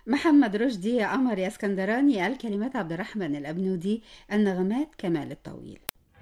محمد رشدي، يا قمر يا اسكندراني. الكلمات عبد الرحمن الأبنودي، النغمات كمال الطويل.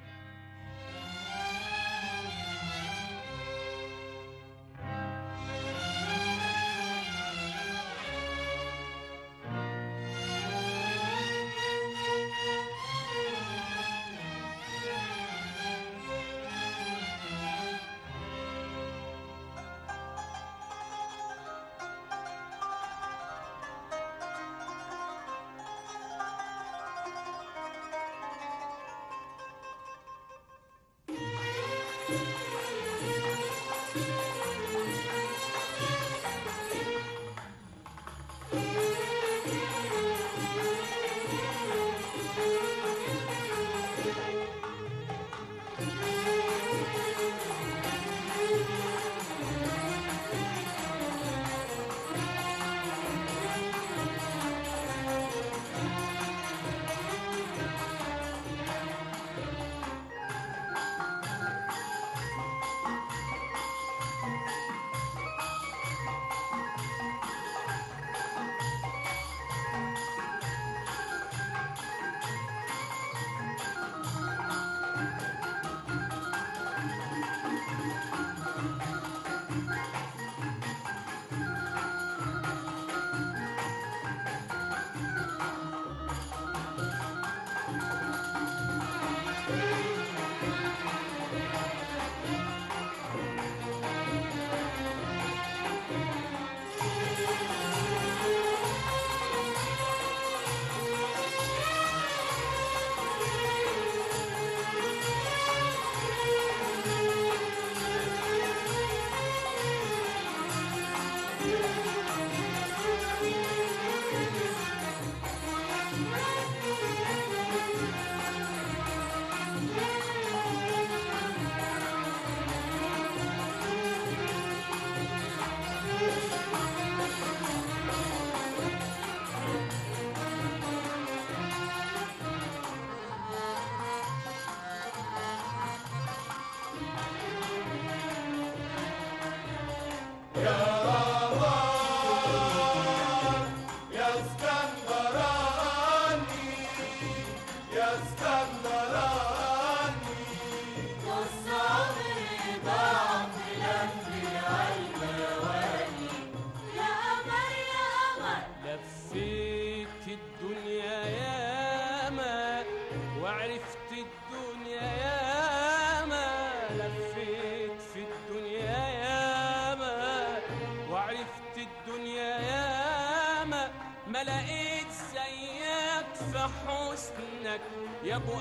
يا ابو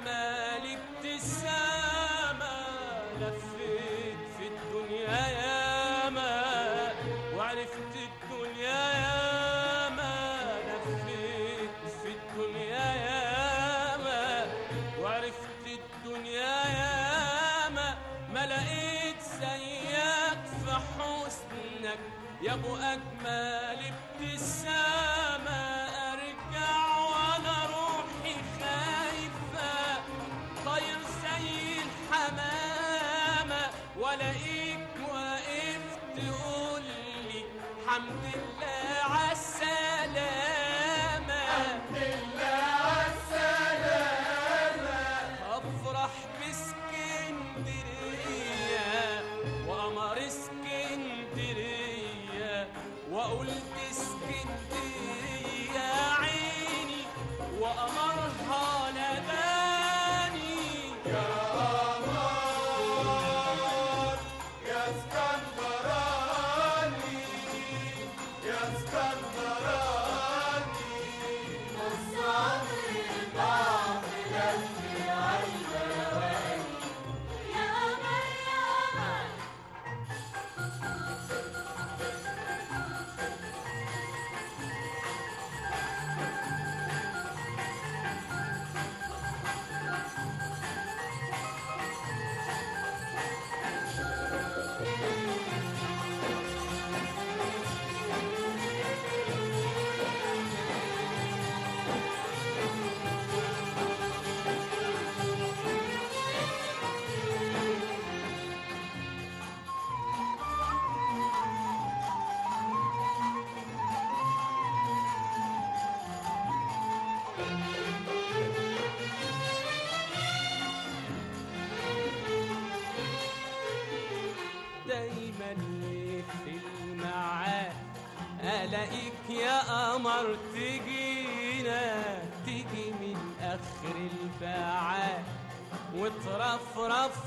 اجمل ابتسامه، لفيت في الدنيا ياما وعرفت الدنيا ياما، لفيت في الدنيا ياما وعرفت الدنيا ياما، ما لقيت زيك في حسنك يا ابو اجمل ابتسامه. ولاقيك واقف تقولي حمد لله عالسلامة، حمد لله عالسلامة. أفرح باسكندرية وقمر اسكندرية وأقول اسكندرية عيني وقمرها ناداني. ألاقيك يا قمر تجينا، تيجي من آخر البعاد وترفرف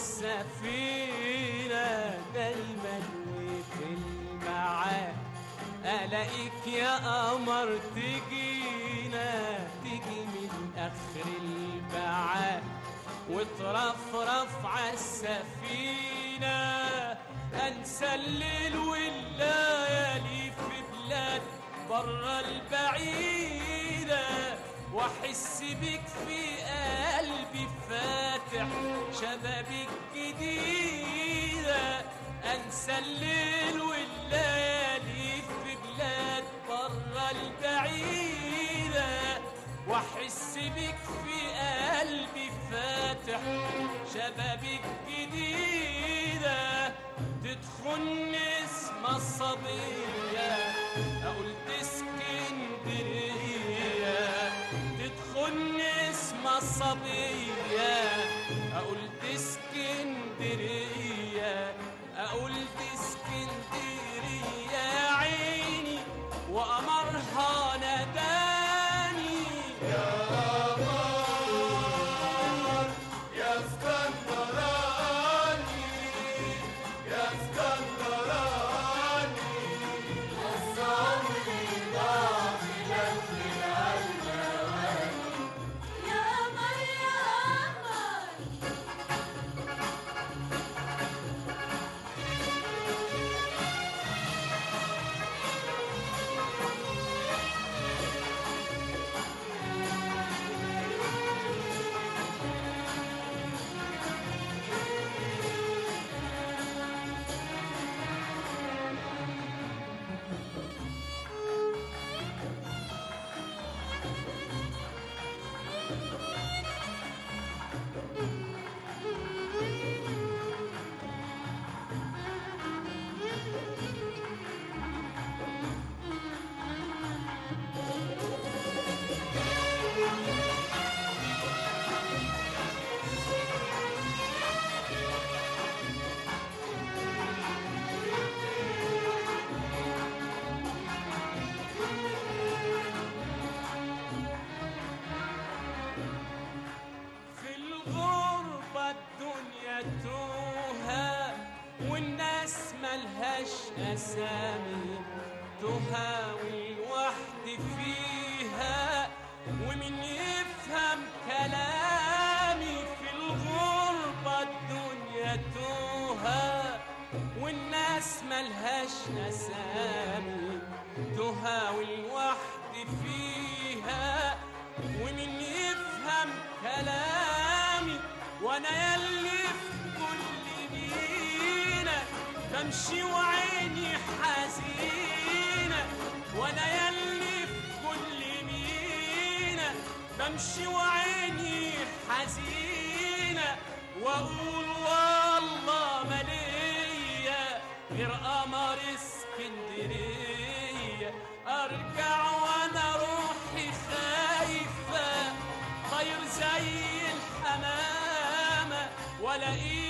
عالسفينة دايما وفي الميعاد. ألاقيك يا قمر تجينا، تيجي من آخر البعاد وترفرف عالسفينة. أنسى الليل والليالي في بلاد برا البعيدة، واحس بيك في قلبي فاتح شبابك جديدة. انسى الليل والليالي في بلاد برا البعيدة، واحس بيك في قلبي فاتح شبابك جديدة. تدخل اسم الصبية اقول اسكندرية، تدخل اسم الصبية اقول اسكندرية، اقول اسكندرية يا عيني وقمرها ناداني. يا قمر يا اسكندراني، يا اسكندراني، الصبر ضاع في لف الألوان. يا قمر يا قمر في الغربة الدنيا توها والناس ملهاش أسامي، تهاوي الوحد فيها ومن يفهم كلامي. في الغربة الدنيا توها والناس ملهاش أسامي، تهاوي الوحد فيها ومن يفهم كلامي. وانا يلي في كل مينا بمشي وعيني حزينة، وانا يلي في كل مينا بمشي وعيني حزينة. واقول والله ما ليا غير قمر اسكندرية، ارجع وانا روحي خايفة طير زي الحمامة والاقي